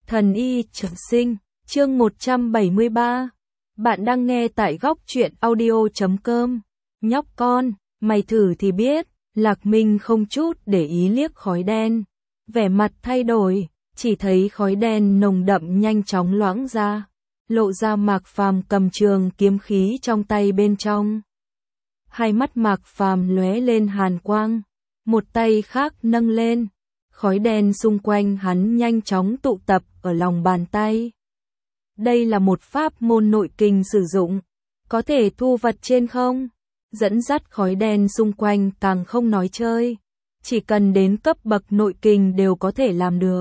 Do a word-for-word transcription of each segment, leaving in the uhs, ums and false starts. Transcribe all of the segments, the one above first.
Thần y trường sinh, chương một trăm bảy mươi ba. Bạn đang nghe tại góc truyện audio chấm com. Nhóc con, mày thử thì biết. Lạc Minh không chút để ý liếc khói đen. Vẻ mặt thay đổi, chỉ thấy khói đen nồng đậm nhanh chóng loãng ra. Lộ ra Mạc Phàm cầm trường kiếm khí trong tay bên trong. Hai mắt Mạc Phàm lóe lên hàn quang. Một tay khác nâng lên. Khói đen xung quanh hắn nhanh chóng tụ tập ở lòng bàn tay. Đây là một pháp môn nội kình sử dụng. Có thể thu vật trên không? Dẫn dắt khói đen xung quanh càng không nói chơi. Chỉ cần đến cấp bậc nội kình đều có thể làm được.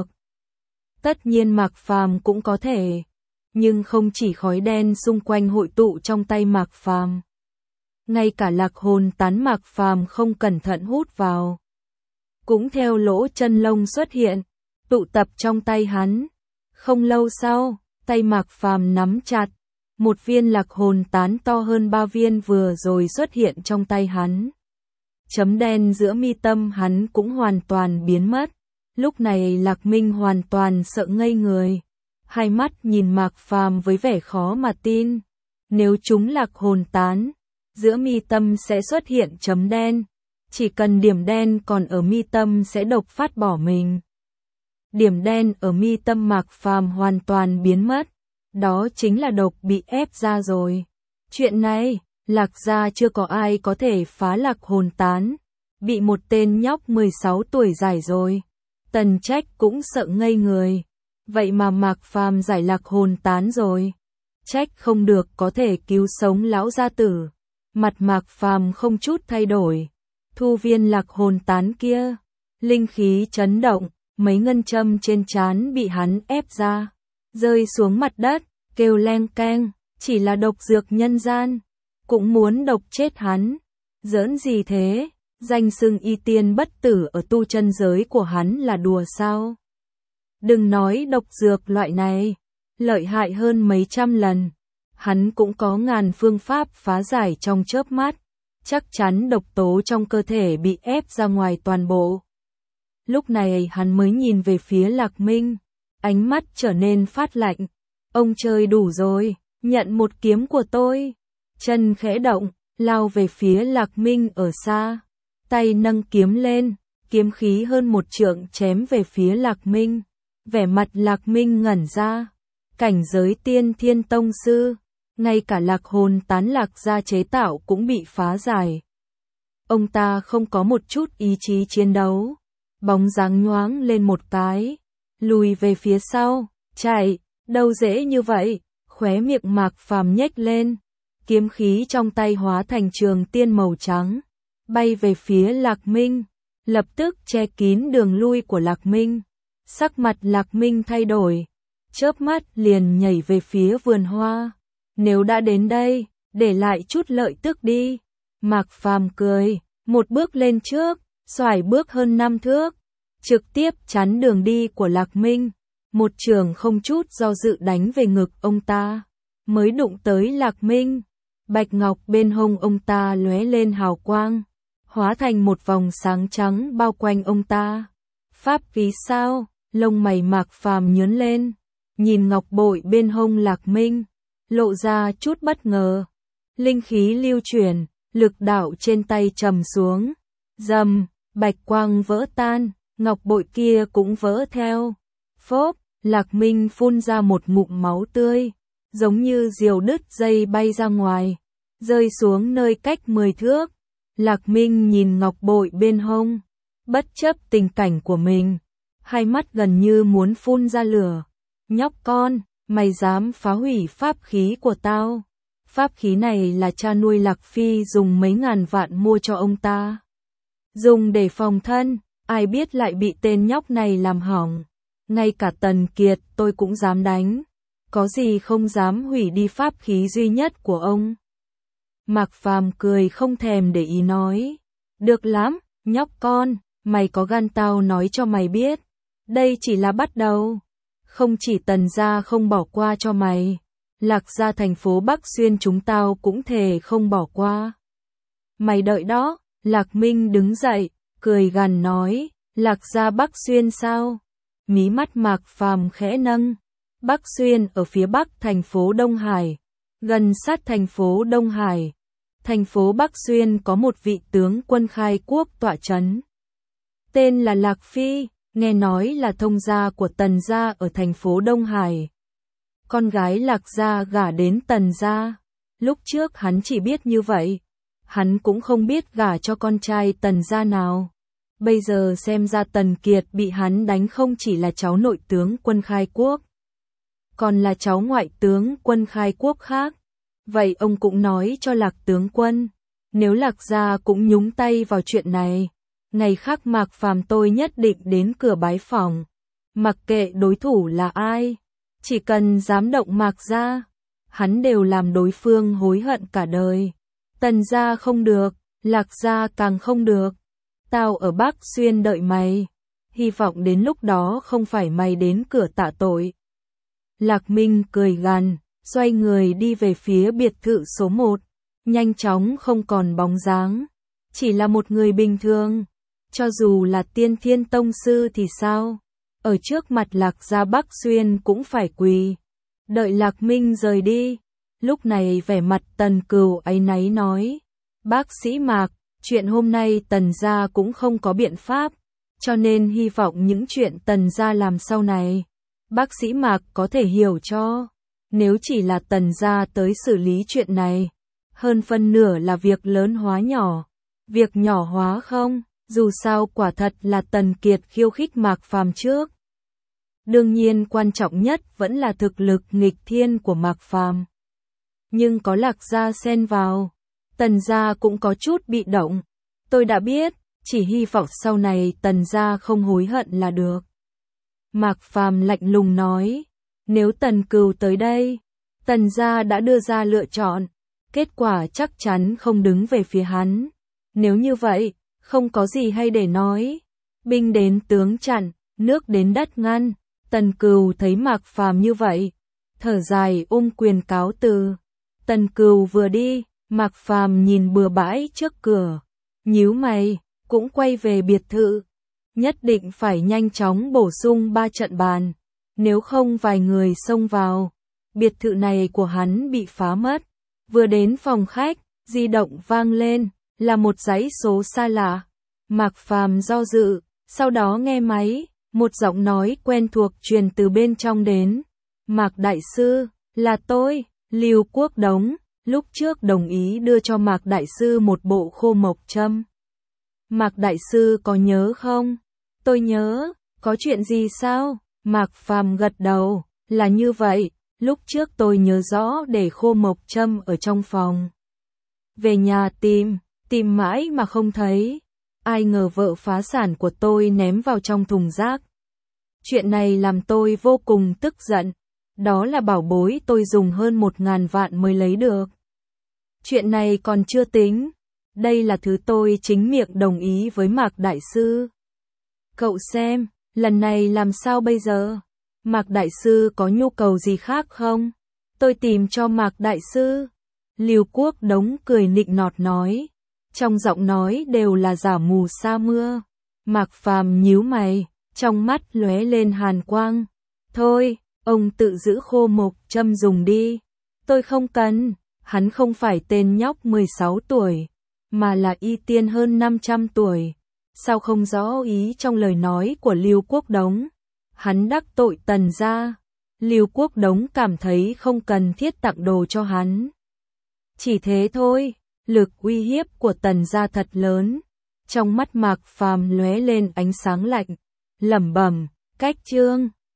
Tất nhiên Mạc Phàm cũng có thể. Nhưng không chỉ khói đen xung quanh hội tụ trong tay Mạc Phàm. Ngay cả lạc hồn tán Mạc Phàm không cẩn thận hút vào. Cũng theo lỗ chân lông xuất hiện, tụ tập trong tay hắn. Không lâu sau, tay Mạc Phàm nắm chặt, một viên lạc hồn tán to hơn ba viên vừa rồi xuất hiện trong tay hắn. Chấm đen giữa mi tâm hắn cũng hoàn toàn biến mất. Lúc này Lạc Minh hoàn toàn sợ ngây người. Hai mắt nhìn Mạc Phàm với vẻ khó mà tin. Nếu chúng lạc hồn tán, giữa mi tâm sẽ xuất hiện chấm đen. Chỉ cần điểm đen còn ở mi tâm sẽ độc phát bỏ mình. Điểm đen ở mi tâm Mạc Phàm hoàn toàn biến mất. Đó chính là độc bị ép ra rồi. Chuyện này, Lạc gia chưa có ai có thể phá lạc hồn tán. Bị một tên nhóc mười sáu tuổi giải rồi. Tần Trách cũng sợ ngây người. Vậy mà Mạc Phàm giải lạc hồn tán rồi. Trách không được có thể cứu sống lão gia tử. Mặt Mạc Phàm không chút thay đổi. Thu viên lạc hồn tán kia, linh khí chấn động, mấy ngân châm trên trán bị hắn ép ra, rơi xuống mặt đất, kêu leng keng, chỉ là độc dược nhân gian, cũng muốn độc chết hắn. Giỡn gì thế, danh xưng y tiên bất tử ở tu chân giới của hắn là đùa sao? Đừng nói độc dược loại này, lợi hại hơn mấy trăm lần, hắn cũng có ngàn phương pháp phá giải trong chớp mắt. Chắc chắn độc tố trong cơ thể bị ép ra ngoài toàn bộ. Lúc này hắn mới nhìn về phía Lạc Minh, ánh mắt trở nên phát lạnh. Ông chơi đủ rồi, nhận một kiếm của tôi. Chân khẽ động, lao về phía Lạc Minh ở xa. Tay nâng kiếm lên, kiếm khí hơn một trượng chém về phía Lạc Minh. Vẻ mặt Lạc Minh ngẩn ra. Cảnh giới tiên thiên tông sư. Ngay cả lạc hồn tán Lạc gia chế tạo cũng bị phá giải. Ông ta không có một chút ý chí chiến đấu. Bóng dáng nhoáng lên một cái. Lùi về phía sau. Chạy, đâu dễ như vậy. Khóe miệng Mạc Phàm nhếch lên. Kiếm khí trong tay hóa thành trường tiên màu trắng. Bay về phía Lạc Minh. Lập tức che kín đường lui của Lạc Minh. Sắc mặt Lạc Minh thay đổi. Chớp mắt liền nhảy về phía vườn hoa. Nếu đã đến đây, để lại chút lợi tức đi. Mạc Phàm cười, một bước lên trước, xoải bước hơn năm thước, trực tiếp chắn đường đi của Lạc Minh. Một trường không chút do dự đánh về ngực ông ta, mới đụng tới Lạc Minh. Bạch ngọc bên hông ông ta lóe lên hào quang, hóa thành một vòng sáng trắng bao quanh ông ta. Pháp khí sao? Lông mày Mạc Phàm nhướng lên, nhìn ngọc bội bên hông Lạc Minh. Lộ ra chút bất ngờ. Linh khí lưu chuyển, lực đạo trên tay trầm xuống. Rầm, bạch quang vỡ tan, ngọc bội kia cũng vỡ theo. Phốp, Lạc Minh phun ra một ngụm máu tươi, giống như diều đứt dây bay ra ngoài, rơi xuống nơi cách mười thước. Lạc Minh nhìn ngọc bội bên hông, bất chấp tình cảnh của mình, hai mắt gần như muốn phun ra lửa. Nhóc con, mày dám phá hủy pháp khí của tao. Pháp khí này là cha nuôi Lạc Phi dùng mấy ngàn vạn mua cho ông ta. Dùng để phòng thân, ai biết lại bị tên nhóc này làm hỏng. Ngay cả Tần Kiệt tôi cũng dám đánh. Có gì không dám hủy đi pháp khí duy nhất của ông. Mạc Phàm cười không thèm để ý nói. Được lắm, nhóc con, mày có gan tao nói cho mày biết. Đây chỉ là bắt đầu. Không chỉ Tần gia không bỏ qua cho mày, Lạc gia thành phố Bắc Xuyên chúng tao cũng thề không bỏ qua. Mày đợi đó. Lạc Minh đứng dậy, cười gằn nói, Lạc gia Bắc Xuyên sao? mí mắt Mạc Phàm khẽ nâng. Bắc Xuyên ở phía bắc thành phố Đông Hải, gần sát thành phố Đông Hải. Thành phố Bắc Xuyên có một vị tướng quân khai quốc tọa trấn. Tên là Lạc Phi, nghe nói là thông gia của Tần gia ở thành phố Đông Hải. Con gái Lạc gia gả đến Tần gia. Lúc trước hắn chỉ biết như vậy. Hắn cũng không biết gả cho con trai Tần gia nào. Bây giờ xem ra Tần Kiệt bị hắn đánh không chỉ là cháu nội tướng quân khai quốc, còn là cháu ngoại tướng quân khai quốc khác. Vậy ông cũng nói cho Lạc tướng quân, nếu Lạc gia cũng nhúng tay vào chuyện này, ngày khác Mạc Phàm tôi nhất định đến cửa bái phỏng. Mặc kệ đối thủ là ai, chỉ cần dám động Mạc gia, hắn đều làm đối phương hối hận cả đời. Tần gia không được, Lạc gia càng không được. Tao ở Bắc Xuyên đợi mày, hy vọng đến lúc đó không phải mày đến cửa tạ tội. Lạc Minh cười gằn, xoay người đi về phía biệt thự số một, nhanh chóng không còn bóng dáng, chỉ là một người bình thường. Cho dù là Tiên Thiên Tông Sư thì sao? Ở trước mặt Lạc gia Bắc Xuyên cũng phải quỳ. Đợi Lạc Minh rời đi, lúc này vẻ mặt Tần Cừu áy náy nói, bác sĩ Mạc, chuyện hôm nay Tần gia cũng không có biện pháp, cho nên hy vọng những chuyện Tần gia làm sau này, bác sĩ Mạc có thể hiểu cho. Nếu chỉ là Tần gia tới xử lý chuyện này, hơn phân nửa là việc lớn hóa nhỏ. Việc nhỏ hóa không, dù sao quả thật là Tần Kiệt khiêu khích Mạc Phàm trước. Đương nhiên quan trọng nhất vẫn là thực lực nghịch thiên của Mạc Phàm. Nhưng có Lạc gia xen vào, Tần gia cũng có chút bị động. Tôi đã biết, chỉ hy vọng sau này Tần gia không hối hận là được. Mạc Phàm lạnh lùng nói, nếu Tần Cừu tới đây, Tần gia đã đưa ra lựa chọn, kết quả chắc chắn không đứng về phía hắn. Nếu như vậy, không có gì hay để nói. Binh đến tướng chặn, nước đến đất ngăn. Tần Cừu thấy Mạc Phàm như vậy, thở dài ôm quyền cáo từ. Tần Cừu vừa đi, Mạc Phàm nhìn bừa bãi trước cửa, nhíu mày, cũng quay về biệt thự. Nhất định phải nhanh chóng bổ sung ba trận bàn, nếu không vài người xông vào, biệt thự này của hắn bị phá mất. Vừa đến phòng khách, di động vang lên, là một dãy số xa lạ. Mạc Phàm do dự, sau đó nghe máy, một giọng nói quen thuộc truyền từ bên trong đến. Mạc đại sư, là tôi, Lưu Quốc Đống, lúc trước đồng ý đưa cho Mạc đại sư một bộ khô mộc châm. Mạc đại sư có nhớ không? Tôi nhớ, có chuyện gì sao? Mạc Phàm gật đầu, là như vậy, lúc trước tôi nhớ rõ để khô mộc châm ở trong phòng. Về nhà tìm, tìm mãi mà không thấy. Ai ngờ vợ phá sản của tôi ném vào trong thùng rác. Chuyện này làm tôi vô cùng tức giận. Đó là bảo bối tôi dùng hơn một ngàn vạn mới lấy được. Chuyện này còn chưa tính. Đây là thứ tôi chính miệng đồng ý với Mạc đại sư. Cậu xem, lần này làm sao bây giờ? Mạc đại sư có nhu cầu gì khác không? Tôi tìm cho Mạc đại sư. Lưu Quốc Đống cười nịnh nọt nói. Trong giọng nói đều là giả mù sa mưa. Mạc Phàm nhíu mày, trong mắt lóe lên hàn quang. Thôi, ông tự giữ khô mộc châm dùng đi. Tôi không cần. Hắn không phải tên nhóc mười sáu tuổi, mà là y tiên hơn năm trăm tuổi. Sao không rõ ý trong lời nói của Lưu Quốc Đống? Hắn đắc tội Tần gia. Lưu Quốc Đống cảm thấy không cần thiết tặng đồ cho hắn. Chỉ thế thôi, lực uy hiếp của Tần gia thật lớn. Trong mắt Mạc Phàm lóe lên ánh sáng lạnh, lẩm bẩm, cách chương.